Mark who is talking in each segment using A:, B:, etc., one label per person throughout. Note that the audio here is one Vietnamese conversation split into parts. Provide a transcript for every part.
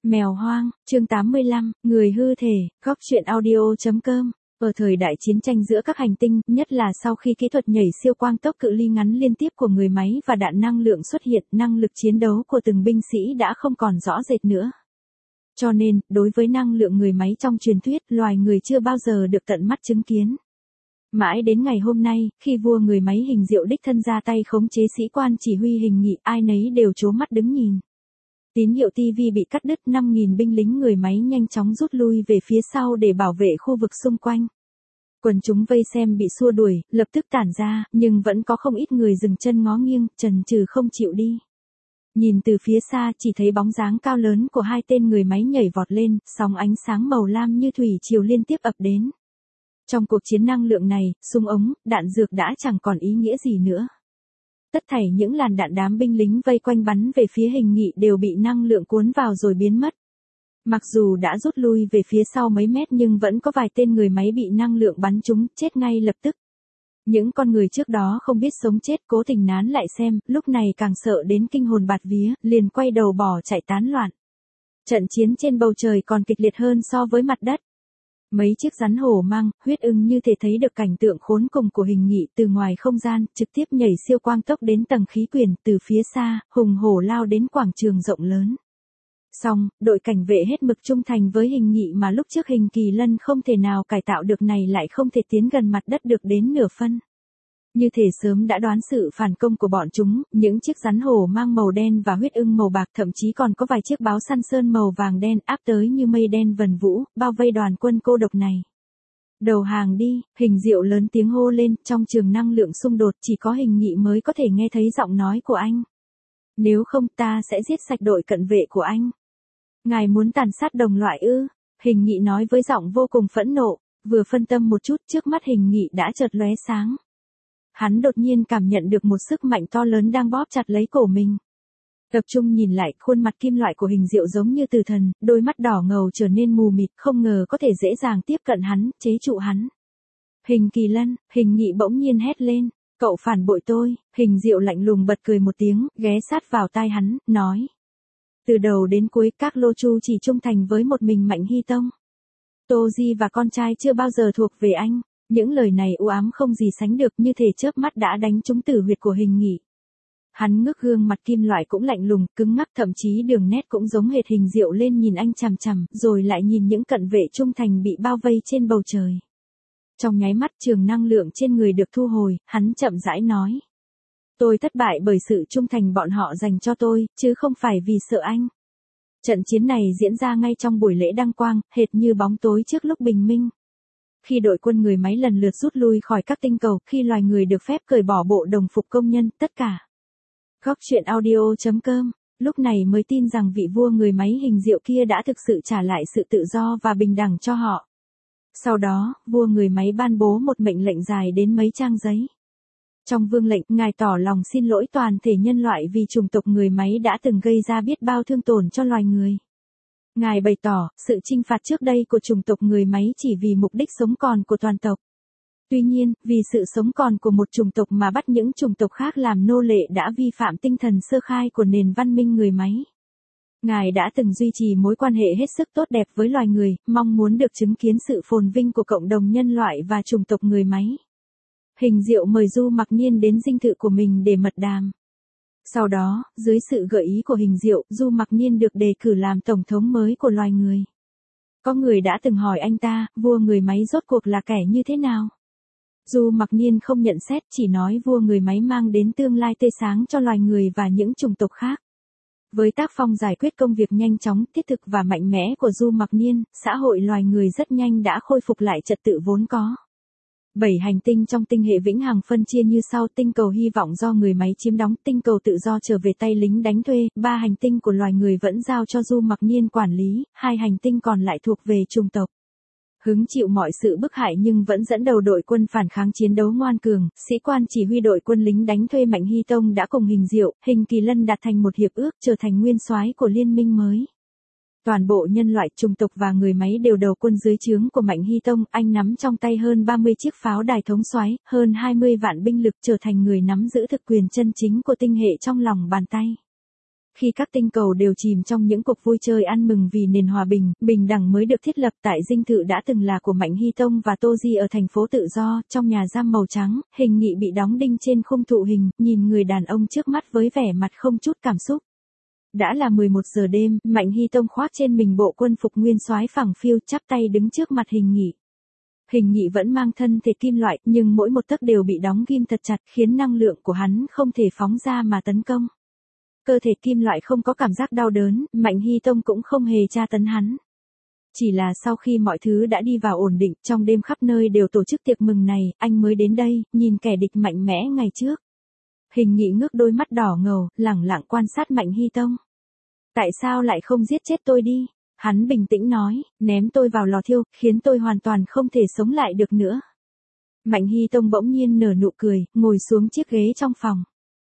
A: Mèo hoang, chương 85, người hư thể, góc truyện audio.com. Ở thời đại chiến tranh giữa các hành tinh, nhất là sau khi kỹ thuật nhảy siêu quang tốc cự ly ngắn liên tiếp của người máy và đạn năng lượng xuất hiện, năng lực chiến đấu của từng binh sĩ đã không còn rõ rệt nữa. Cho nên, đối với năng lượng người máy trong truyền thuyết, loài người chưa bao giờ được tận mắt chứng kiến. Mãi đến ngày hôm nay, khi vua người máy Hình Diệu đích thân ra tay khống chế sĩ quan chỉ huy Hình Nghị, ai nấy đều trố mắt đứng nhìn. Tín hiệu TV bị cắt đứt, 5.000 binh lính người máy nhanh chóng rút lui về phía sau để bảo vệ khu vực xung quanh. Quần chúng vây xem bị xua đuổi, lập tức tản ra, nhưng vẫn có không ít người dừng chân ngó nghiêng, chần chừ không chịu đi. Nhìn từ phía xa chỉ thấy bóng dáng cao lớn của hai tên người máy nhảy vọt lên, sóng ánh sáng màu lam như thủy triều liên tiếp ập đến. Trong cuộc chiến năng lượng này, súng ống, đạn dược đã chẳng còn ý nghĩa gì nữa. Tất thảy những làn đạn đám binh lính vây quanh bắn về phía Hình Nghị đều bị năng lượng cuốn vào rồi biến mất. Mặc dù đã rút lui về phía sau mấy mét nhưng vẫn có vài tên người máy bị năng lượng bắn trúng, chết ngay lập tức. Những con người trước đó không biết sống chết cố tình nán lại xem, lúc này càng sợ đến kinh hồn bạt vía, liền quay đầu bỏ chạy tán loạn. Trận chiến trên bầu trời còn kịch liệt hơn so với mặt đất. Mấy chiếc rắn hổ mang, huyết ưng như thể thấy được cảnh tượng khốn cùng của Hình Nghị từ ngoài không gian, trực tiếp nhảy siêu quang tốc đến tầng khí quyển, từ phía xa, hùng hổ lao đến quảng trường rộng lớn. Xong, đội cảnh vệ hết mực trung thành với Hình Nghị mà lúc trước Hình Kỳ Lân không thể nào cải tạo được này lại không thể tiến gần mặt đất được đến nửa phân. Như thể sớm đã đoán sự phản công của bọn chúng, những chiếc rắn hổ mang màu đen và huyết ưng màu bạc, thậm chí còn có vài chiếc báo săn sơn màu vàng đen áp tới như mây đen vần vũ, bao vây đoàn quân cô độc này. Đầu hàng đi, Hình Diệu lớn tiếng hô lên, trong trường năng lượng xung đột chỉ có Hình Nghị mới có thể nghe thấy giọng nói của anh. Nếu không ta sẽ giết sạch đội cận vệ của anh. Ngài muốn tàn sát đồng loại ư? Hình Nghị nói với giọng vô cùng phẫn nộ, vừa phân tâm một chút trước mắt Hình Nghị đã chợt lóe sáng. Hắn đột nhiên cảm nhận được một sức mạnh to lớn đang bóp chặt lấy cổ mình. Tập trung nhìn lại, khuôn mặt kim loại của Hình Diệu giống như từ thần, đôi mắt đỏ ngầu trở nên mù mịt, không ngờ có thể dễ dàng tiếp cận hắn, chế trụ hắn. Hình Kỳ Lân, Hình Nghị bỗng nhiên hét lên, cậu phản bội tôi. Hình Diệu lạnh lùng bật cười một tiếng, ghé sát vào tai hắn, nói. Từ đầu đến cuối các lô chu chỉ trung thành với một mình Mạnh Hy Tông. Tô Di và con trai chưa bao giờ thuộc về anh. Những lời này u ám không gì sánh được, như thể chớp mắt đã đánh trúng tử huyệt của Hình Nghị. Hắn ngước gương mặt kim loại cũng lạnh lùng, cứng ngắc, thậm chí đường nét cũng giống hệt Hình Diệu lên nhìn anh chằm chằm, rồi lại nhìn những cận vệ trung thành bị bao vây trên bầu trời. Trong nháy mắt trường năng lượng trên người được thu hồi, hắn chậm rãi nói. Tôi thất bại bởi sự trung thành bọn họ dành cho tôi, chứ không phải vì sợ anh. Trận chiến này diễn ra ngay trong buổi lễ đăng quang, hệt như bóng tối trước lúc bình minh. Khi đội quân người máy lần lượt rút lui khỏi các tinh cầu, khi loài người được phép cởi bỏ bộ đồng phục công nhân, tất cả. Góc truyện audio.com, lúc này mới tin rằng vị vua người máy Hình Diệu kia đã thực sự trả lại sự tự do và bình đẳng cho họ. Sau đó, vua người máy ban bố một mệnh lệnh dài đến mấy trang giấy. Trong vương lệnh, ngài tỏ lòng xin lỗi toàn thể nhân loại vì chủng tộc người máy đã từng gây ra biết bao thương tổn cho loài người. Ngài bày tỏ, sự chinh phạt trước đây của chủng tộc người máy chỉ vì mục đích sống còn của toàn tộc. Tuy nhiên, vì sự sống còn của một chủng tộc mà bắt những chủng tộc khác làm nô lệ đã vi phạm tinh thần sơ khai của nền văn minh người máy. Ngài đã từng duy trì mối quan hệ hết sức tốt đẹp với loài người, mong muốn được chứng kiến sự phồn vinh của cộng đồng nhân loại và chủng tộc người máy. Hình Diệu mời Du Mặc Nhiên đến dinh thự của mình để mật đàm. Sau đó, dưới sự gợi ý của Hình Diệu, Du Mặc Nhiên được đề cử làm tổng thống mới của loài người. Có người đã từng hỏi anh ta, vua người máy rốt cuộc là kẻ như thế nào? Du Mặc Nhiên không nhận xét, chỉ nói vua người máy mang đến tương lai tươi sáng cho loài người và những chủng tộc khác. Với tác phong giải quyết công việc nhanh chóng, thiết thực và mạnh mẽ của Du Mặc Nhiên, xã hội loài người rất nhanh đã khôi phục lại trật tự vốn có. 7 hành tinh trong tinh hệ vĩnh hằng phân chia như sau: tinh cầu hy vọng do người máy chiếm đóng, tinh cầu tự do trở về tay lính đánh thuê, 3 hành tinh của loài người vẫn giao cho Du Mặc Nhiên quản lý, 2 hành tinh còn lại thuộc về chủng tộc. Hứng chịu mọi sự bức hại nhưng vẫn dẫn đầu đội quân phản kháng chiến đấu ngoan cường, sĩ quan chỉ huy đội quân lính đánh thuê Mạnh Hy Tông đã cùng Hình Diệu, Hình Kỳ Lân đạt thành một hiệp ước, trở thành nguyên soái của liên minh mới. Toàn bộ nhân loại, chủng tộc và người máy đều đầu quân dưới trướng của Mạnh Hy Tông, anh nắm trong tay hơn 30 chiếc pháo đài thống soái, hơn 20 vạn binh lực, trở thành người nắm giữ thực quyền chân chính của tinh hệ trong lòng bàn tay. khi các tinh cầu đều chìm trong những cuộc vui chơi ăn mừng vì nền hòa bình, bình đẳng mới được thiết lập tại dinh thự đã từng là của Mạnh Hy Tông và Tô Di ở thành phố Tự Do, trong nhà giam màu trắng, Hình Nghị bị đóng đinh trên khung thụ hình, nhìn người đàn ông trước mắt với vẻ mặt không chút cảm xúc. Đã là 11 giờ đêm, Mạnh Hy Tông khoác trên mình bộ quân phục nguyên soái phẳng phiu, chắp tay đứng trước mặt Hình Nghị. Hình Nghị vẫn mang thân thể kim loại, nhưng mỗi một tấc đều bị đóng ghim thật chặt, khiến năng lượng của hắn không thể phóng ra mà tấn công. Cơ thể kim loại không có cảm giác đau đớn, Mạnh Hy Tông cũng không hề tra tấn hắn. Chỉ là sau khi mọi thứ đã đi vào ổn định, trong đêm khắp nơi đều tổ chức tiệc mừng này, anh mới đến đây, nhìn kẻ địch mạnh mẽ ngày trước. Hình Nghị ngước đôi mắt đỏ ngầu, lẳng lặng quan sát Mạnh Hy Tông. Tại sao lại không giết chết tôi đi? Hắn bình tĩnh nói, ném tôi vào lò thiêu, khiến tôi hoàn toàn không thể sống lại được nữa. Mạnh Hy Tông bỗng nhiên nở nụ cười, ngồi xuống chiếc ghế trong phòng.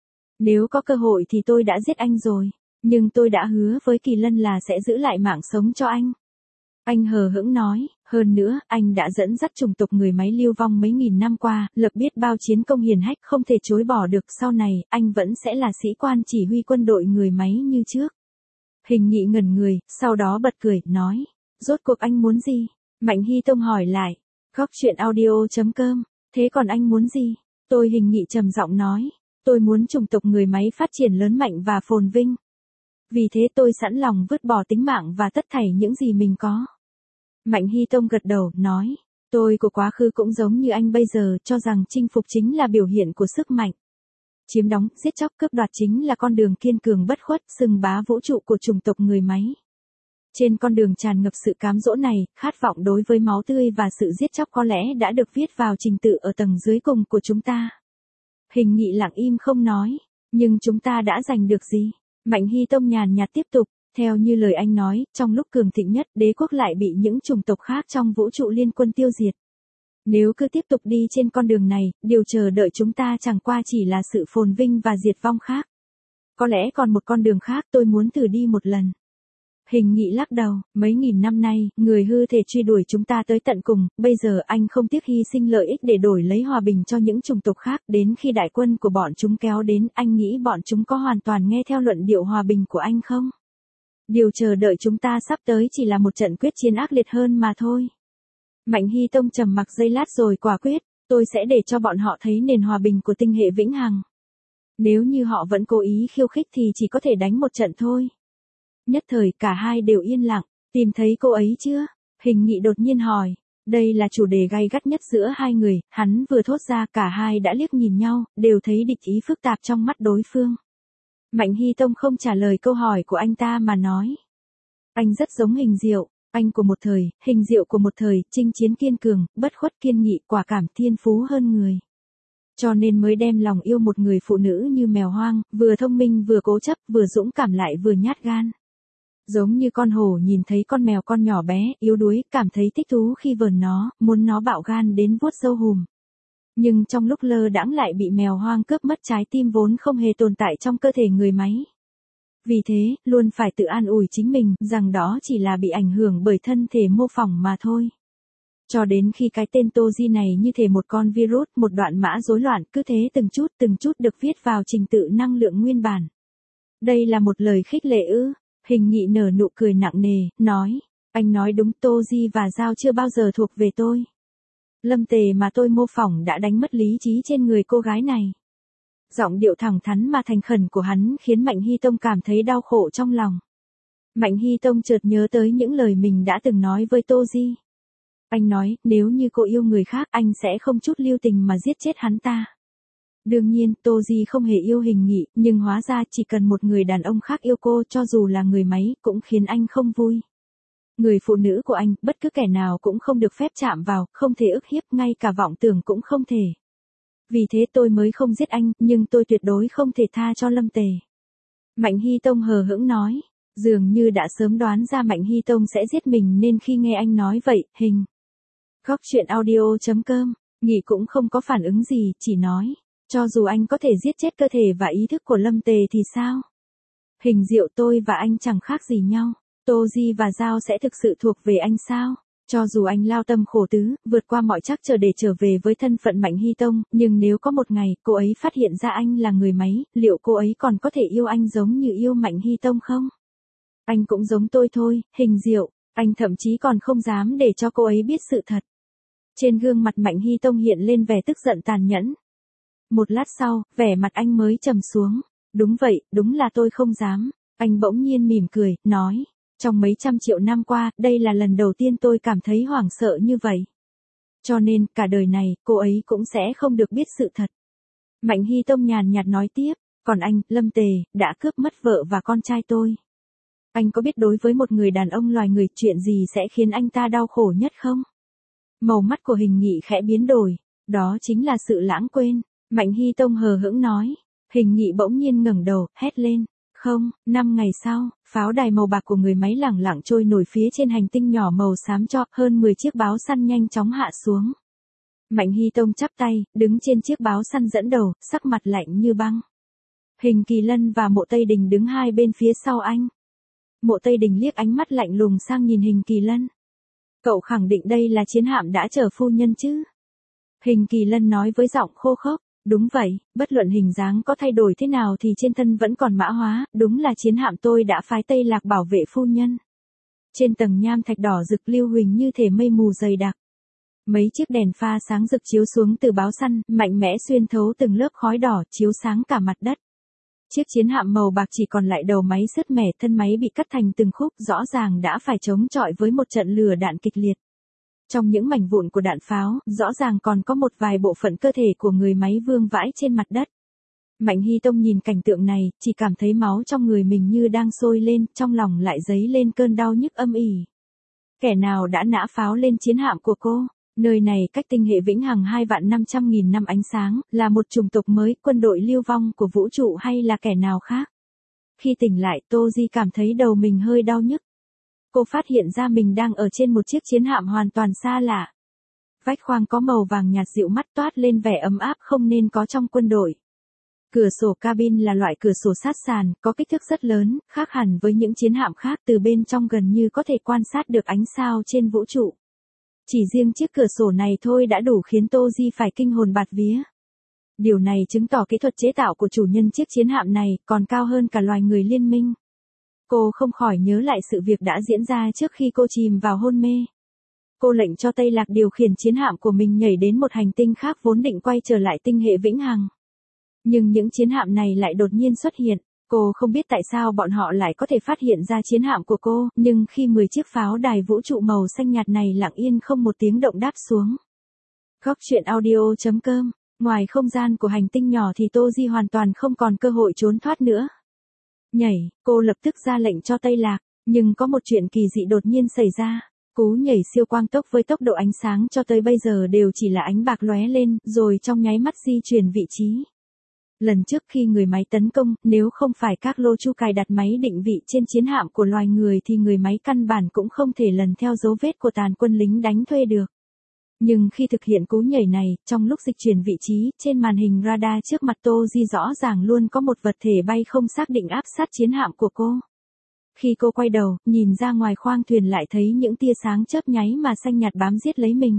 A: Nếu có cơ hội thì tôi đã giết anh rồi, nhưng tôi đã hứa với Kỳ Lân là sẽ giữ lại mạng sống cho anh. Anh hờ hững nói, hơn nữa, anh đã dẫn dắt chủng tộc người máy lưu vong mấy nghìn năm qua, lập biết bao chiến công hiển hách không thể chối bỏ được, sau này, anh vẫn sẽ là sĩ quan chỉ huy quân đội người máy như trước. Hình Nghị ngẩn người, sau đó bật cười, nói, rốt cuộc anh muốn gì? Mạnh Hy Tông hỏi lại, Góc Chuyện Audio.com, thế còn anh muốn gì? Tôi Hình Nghị trầm giọng nói, tôi muốn chủng tộc người máy phát triển lớn mạnh và phồn vinh. Vì thế tôi sẵn lòng vứt bỏ tính mạng và tất thảy những gì mình có. Mạnh Hy Tông gật đầu, nói, tôi của quá khứ cũng giống như anh bây giờ, cho rằng chinh phục chính là biểu hiện của sức mạnh. Chiếm đóng, giết chóc, cướp đoạt chính là con đường kiên cường bất khuất, xưng bá vũ trụ của chủng tộc người máy. Trên con đường tràn ngập sự cám dỗ này, khát vọng đối với máu tươi và sự giết chóc có lẽ đã được viết vào trình tự ở tầng dưới cùng của chúng ta. Hình Nghị lặng im không nói, nhưng chúng ta đã giành được gì? Mạnh Hy Tông nhàn nhạt tiếp tục, theo như lời anh nói, trong lúc cường thịnh nhất, đế quốc lại bị những chủng tộc khác trong vũ trụ liên quân tiêu diệt. Nếu cứ tiếp tục đi trên con đường này, điều chờ đợi chúng ta chẳng qua chỉ là sự phồn vinh và diệt vong khác. Có lẽ còn một con đường khác tôi muốn thử đi một lần. Hình Nghị lắc đầu, mấy nghìn năm nay, người hư thể truy đuổi chúng ta tới tận cùng, bây giờ anh không tiếc hy sinh lợi ích để đổi lấy hòa bình cho những chủng tộc khác, đến khi đại quân của bọn chúng kéo đến, anh nghĩ bọn chúng có hoàn toàn nghe theo luận điệu hòa bình của anh không? Điều chờ đợi chúng ta sắp tới chỉ là một trận quyết chiến ác liệt hơn mà thôi. Mạnh Hy Tông trầm mặc giây lát rồi quả quyết, tôi sẽ để cho bọn họ thấy nền hòa bình của tinh hệ vĩnh hằng. Nếu như họ vẫn cố ý khiêu khích thì chỉ có thể đánh một trận thôi. Nhất thời cả hai đều yên lặng, tìm thấy cô ấy chưa? Hình Nghị đột nhiên hỏi, đây là chủ đề gay gắt nhất giữa hai người, hắn vừa thốt ra cả hai đã liếc nhìn nhau, đều thấy địch ý phức tạp trong mắt đối phương. Mạnh Hy Tông không trả lời câu hỏi của anh ta mà nói. Anh rất giống Hình Diệu, anh của một thời, Hình Diệu của một thời, chinh chiến kiên cường, bất khuất kiên nghị, quả cảm thiên phú hơn người. Cho nên mới đem lòng yêu một người phụ nữ như mèo hoang, vừa thông minh vừa cố chấp, vừa dũng cảm lại vừa nhát gan. Giống như con hổ nhìn thấy con mèo con nhỏ bé, yếu đuối, cảm thấy thích thú khi vờn nó, muốn nó bạo gan đến vuốt râu hùm. Nhưng trong lúc lơ đãng lại bị mèo hoang cướp mất trái tim vốn không hề tồn tại trong cơ thể người máy. Vì thế, luôn phải tự an ủi chính mình, rằng đó chỉ là bị ảnh hưởng bởi thân thể mô phỏng mà thôi. Cho đến khi cái tên Tô Di này như thể một con virus, một đoạn mã rối loạn, cứ thế từng chút được viết vào trình tự năng lượng nguyên bản. Đây là một lời khích lệ ư? Hình Nghị nở nụ cười nặng nề, nói, anh nói đúng, Tô Di và Giao chưa bao giờ thuộc về tôi. Lâm Tề mà tôi mô phỏng đã đánh mất lý trí trên người cô gái này. Giọng điệu thẳng thắn mà thành khẩn của hắn khiến Mạnh Hy Tông cảm thấy đau khổ trong lòng. Mạnh Hy Tông chợt nhớ tới những lời mình đã từng nói với Tô Di. Anh nói, nếu như cô yêu người khác, anh sẽ không chút lưu tình mà giết chết hắn ta. Đương nhiên, Tô Di không hề yêu Hình Nghị, nhưng hóa ra chỉ cần một người đàn ông khác yêu cô, cho dù là người máy, cũng khiến anh không vui. Người phụ nữ của anh, bất cứ kẻ nào cũng không được phép chạm vào, không thể ức hiếp, ngay cả vọng tưởng cũng không thể. Vì thế tôi mới không giết anh, nhưng tôi tuyệt đối không thể tha cho Lâm Tề. Mạnh Hy Tông hờ hững nói, dường như đã sớm đoán ra Mạnh Hy Tông sẽ giết mình nên khi nghe anh nói vậy, Góc Chuyện Audio.com, Nghị cũng không có phản ứng gì, chỉ nói, cho dù anh có thể giết chết cơ thể và ý thức của Lâm Tề thì sao? Hình Diệu tôi và anh chẳng khác gì nhau, Tô Di và Giao sẽ thực sự thuộc về anh sao? Cho dù anh lao tâm khổ tứ, vượt qua mọi trắc trở để trở về với thân phận Mạnh Hy Tông, nhưng nếu có một ngày cô ấy phát hiện ra anh là người máy, liệu cô ấy còn có thể yêu anh giống như yêu Mạnh Hy Tông không? Anh cũng giống tôi thôi, Hình Diệu, anh thậm chí còn không dám để cho cô ấy biết sự thật. Trên gương mặt Mạnh Hy Tông hiện lên vẻ tức giận tàn nhẫn. Một lát sau, vẻ mặt anh mới trầm xuống. Đúng vậy, đúng là tôi không dám. Anh bỗng nhiên mỉm cười, nói. Trong mấy trăm triệu năm qua, đây là lần đầu tiên tôi cảm thấy hoảng sợ như vậy. Cho nên, cả đời này, cô ấy cũng sẽ không được biết sự thật. Mạnh Hy Tông nhàn nhạt nói tiếp. Còn anh, Lâm Tề, đã cướp mất vợ và con trai tôi. Anh có biết đối với một người đàn ông loài người chuyện gì sẽ khiến anh ta đau khổ nhất không? Màu mắt của Hình Nghị khẽ biến đổi. Đó chính là sự lãng quên. Mạnh Hy Tông hờ hững nói. Hình Nghị bỗng nhiên ngẩng đầu, hét lên. Không, 5 ngày sau, pháo đài màu bạc của người máy lẳng lặng trôi nổi phía trên hành tinh nhỏ màu xám cho, hơn 10 chiếc báo săn nhanh chóng hạ xuống. Mạnh Hy Tông chắp tay, đứng trên chiếc báo săn dẫn đầu, sắc mặt lạnh như băng. Hình Kỳ Lân và Mộ Tây Đình đứng hai bên phía sau anh. Mộ Tây Đình liếc ánh mắt lạnh lùng sang nhìn Hình Kỳ Lân. Cậu khẳng định đây là chiến hạm đã chở phu nhân chứ? Hình Kỳ Lân nói với giọng khô khốc. Đúng vậy, bất luận hình dáng có thay đổi thế nào thì trên thân vẫn còn mã hóa, đúng là chiến hạm tôi đã phái Tây Lạc bảo vệ phu nhân. Trên tầng nham thạch đỏ rực lưu huỳnh như thể mây mù dày đặc. Mấy chiếc đèn pha sáng rực chiếu xuống từ báo săn, mạnh mẽ xuyên thấu từng lớp khói đỏ, chiếu sáng cả mặt đất. Chiếc chiến hạm màu bạc chỉ còn lại đầu máy sứt mẻ, thân máy bị cắt thành từng khúc, rõ ràng đã phải chống chọi với một trận lửa đạn kịch liệt. Trong những mảnh vụn của đạn pháo, rõ ràng còn có một vài bộ phận cơ thể của người máy vương vãi trên mặt đất. Mạnh Hy Tông nhìn cảnh tượng này, chỉ cảm thấy máu trong người mình như đang sôi lên, trong lòng lại dấy lên cơn đau nhức âm ỉ. Kẻ nào đã nã pháo lên chiến hạm của cô? Nơi này cách tinh hệ vĩnh hằng 2.500.000 năm ánh sáng, là một chủng tộc mới, quân đội lưu vong của vũ trụ hay là kẻ nào khác? Khi tỉnh lại, Tô Di cảm thấy đầu mình hơi đau nhức. Cô phát hiện ra mình đang ở trên một chiếc chiến hạm hoàn toàn xa lạ. Vách khoang có màu vàng nhạt dịu mắt, toát lên vẻ ấm áp không nên có trong quân đội. Cửa sổ cabin là loại cửa sổ sát sàn, có kích thước rất lớn, khác hẳn với những chiến hạm khác, từ bên trong gần như có thể quan sát được ánh sao trên vũ trụ. Chỉ riêng chiếc cửa sổ này thôi đã đủ khiến Tô Di phải kinh hồn bạt vía. Điều này chứng tỏ kỹ thuật chế tạo của chủ nhân chiếc chiến hạm này còn cao hơn cả loài người liên minh. Cô không khỏi nhớ lại sự việc đã diễn ra trước khi cô chìm vào hôn mê. Cô lệnh cho Tây Lạc điều khiển chiến hạm của mình nhảy đến một hành tinh khác vốn định quay trở lại tinh hệ vĩnh hằng. Nhưng những chiến hạm này lại đột nhiên xuất hiện. Cô không biết tại sao bọn họ lại có thể phát hiện ra chiến hạm của cô, nhưng khi 10 chiếc pháo đài vũ trụ màu xanh nhạt này lặng yên không một tiếng động đáp xuống. Góc truyện audio.com. Ngoài không gian của hành tinh nhỏ thì Tô Di hoàn toàn không còn cơ hội trốn thoát nữa. Nhảy, cô lập tức ra lệnh cho Tây Lạc, nhưng có một chuyện kỳ dị đột nhiên xảy ra. Cú nhảy siêu quang tốc với tốc độ ánh sáng cho tới bây giờ đều chỉ là ánh bạc lóe lên, rồi trong nháy mắt di chuyển vị trí. Lần trước khi người máy tấn công, nếu không phải các lô chu cài đặt máy định vị trên chiến hạm của loài người thì người máy căn bản cũng không thể lần theo dấu vết của tàn quân lính đánh thuê được. Nhưng khi thực hiện cú nhảy này, trong lúc dịch chuyển vị trí, trên màn hình radar trước mặt Tô Di rõ ràng luôn có một vật thể bay không xác định áp sát chiến hạm của cô. Khi cô quay đầu, nhìn ra ngoài khoang thuyền lại thấy những tia sáng chớp nháy mà xanh nhạt bám giết lấy mình.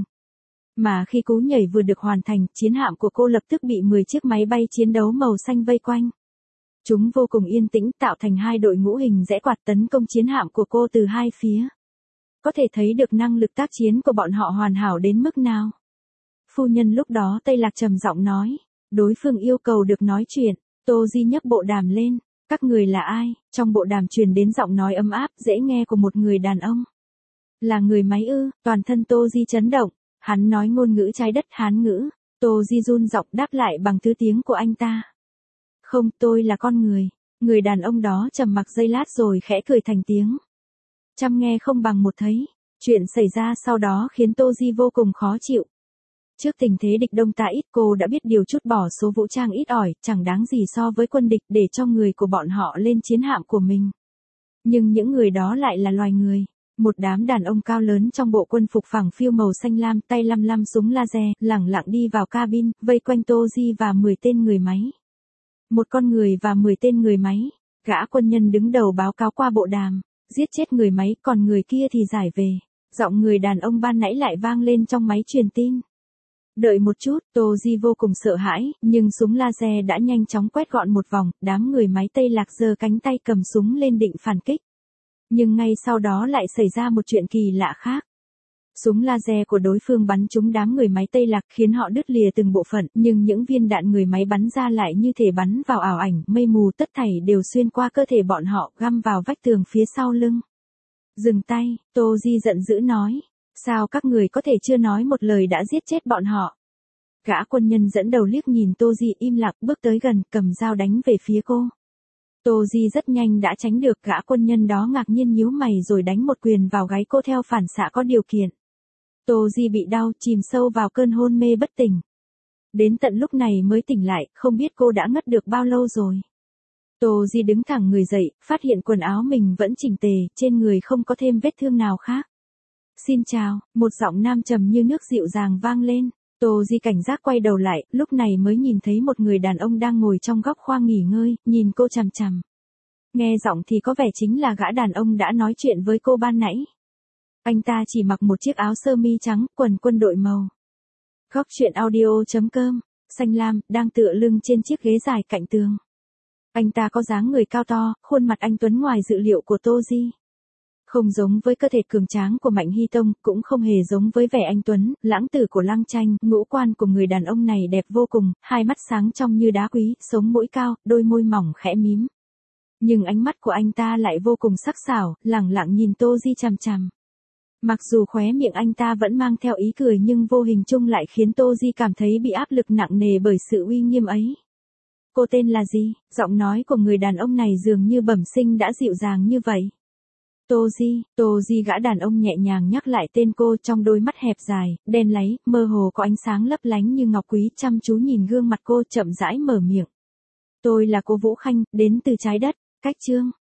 A: Mà khi cú nhảy vừa được hoàn thành, chiến hạm của cô lập tức bị 10 chiếc máy bay chiến đấu màu xanh vây quanh. Chúng vô cùng yên tĩnh, tạo thành hai đội ngũ hình rẽ quạt tấn công chiến hạm của cô từ hai phía. Có thể thấy được năng lực tác chiến của bọn họ hoàn hảo đến mức nào. Phu nhân lúc đó Tây Lạc trầm giọng nói. Đối phương yêu cầu được nói chuyện. Tô Di nhấc bộ đàm lên. Các người là ai? Trong bộ đàm truyền đến giọng nói ấm áp, dễ nghe của một người đàn ông. Là người máy ư? Toàn thân Tô Di chấn động. Hắn nói ngôn ngữ trái đất Hán ngữ. Tô Di run giọng đáp lại bằng thứ tiếng của anh ta. Không, tôi là con người. Người đàn ông đó trầm mặc giây lát rồi khẽ cười thành tiếng. Trăm nghe không bằng một thấy. Chuyện xảy ra sau đó khiến Tô Di vô cùng khó chịu. Trước tình thế địch đông ta ít, cô đã biết điều chút bỏ số vũ trang ít ỏi, chẳng đáng gì so với quân địch, để cho người của bọn họ lên chiến hạm của mình. Nhưng những người đó lại là loài người. Một đám đàn ông cao lớn trong bộ quân phục phẳng phiu màu xanh lam, tay lăm lăm súng laser, lẳng lặng đi vào cabin, vây quanh Tô Di và 10 tên người máy. Một con người và 10 tên người máy. Gã quân nhân đứng đầu báo cáo qua bộ đàm. Giết chết người máy, còn người kia thì giải về. Giọng người đàn ông ban nãy lại vang lên trong máy truyền tin. Đợi một chút, Tô Di vô cùng sợ hãi, nhưng súng laser đã nhanh chóng quét gọn một vòng, đám người máy Tây Lạc giơ cánh tay cầm súng lên định phản kích. Nhưng ngay sau đó lại xảy ra một chuyện kỳ lạ khác. Súng laser của đối phương bắn trúng đám người máy Tây Lạc khiến họ đứt lìa từng bộ phận, nhưng những viên đạn người máy bắn ra lại như thể bắn vào ảo ảnh, mây mù tất thảy đều xuyên qua cơ thể bọn họ, găm vào vách tường phía sau lưng. Dừng tay, Tô Di giận dữ nói. Sao các người có thể chưa nói một lời đã giết chết bọn họ? Gã quân nhân dẫn đầu liếc nhìn Tô Di im lặng bước tới gần, cầm dao đánh về phía cô. Tô Di rất nhanh đã tránh được, gã quân nhân đó ngạc nhiên nhíu mày rồi đánh một quyền vào gáy cô theo phản xạ có điều kiện. Tô Di bị đau, chìm sâu vào cơn hôn mê bất tỉnh. Đến tận lúc này mới tỉnh lại, không biết cô đã ngất được bao lâu rồi. Tô Di đứng thẳng người dậy, phát hiện quần áo mình vẫn chỉnh tề, trên người không có thêm vết thương nào khác. Xin chào, một giọng nam trầm như nước dịu dàng vang lên. Tô Di cảnh giác quay đầu lại, lúc này mới nhìn thấy một người đàn ông đang ngồi trong góc khoang nghỉ ngơi, nhìn cô chằm chằm. Nghe giọng thì có vẻ chính là gã đàn ông đã nói chuyện với cô ban nãy. Anh ta chỉ mặc một chiếc áo sơ mi trắng, quần quân đội màu. Góc truyện audio.com, xanh lam, đang tựa lưng trên chiếc ghế dài cạnh tường. Anh ta có dáng người cao to, khuôn mặt anh tuấn ngoài dự liệu của Tô Di. Không giống với cơ thể cường tráng của Mạnh Hy Tông, cũng không hề giống với vẻ anh tuấn, lãng tử của Lăng Tranh, ngũ quan của người đàn ông này đẹp vô cùng, hai mắt sáng trong như đá quý, sống mũi cao, đôi môi mỏng khẽ mím. Nhưng ánh mắt của anh ta lại vô cùng sắc sảo, lẳng lặng nhìn Tô Di chằm chằm. Mặc dù khóe miệng anh ta vẫn mang theo ý cười nhưng vô hình chung lại khiến Tô Di cảm thấy bị áp lực nặng nề bởi sự uy nghiêm ấy. Cô tên là gì? Giọng nói của người đàn ông này dường như bẩm sinh đã dịu dàng như vậy. Tô Di gã đàn ông nhẹ nhàng nhắc lại tên cô, trong đôi mắt hẹp dài, đen láy, mơ hồ có ánh sáng lấp lánh như ngọc quý, chăm chú nhìn gương mặt cô chậm rãi mở miệng. Tôi là cô Vũ Khanh, đến từ trái đất, cách chương.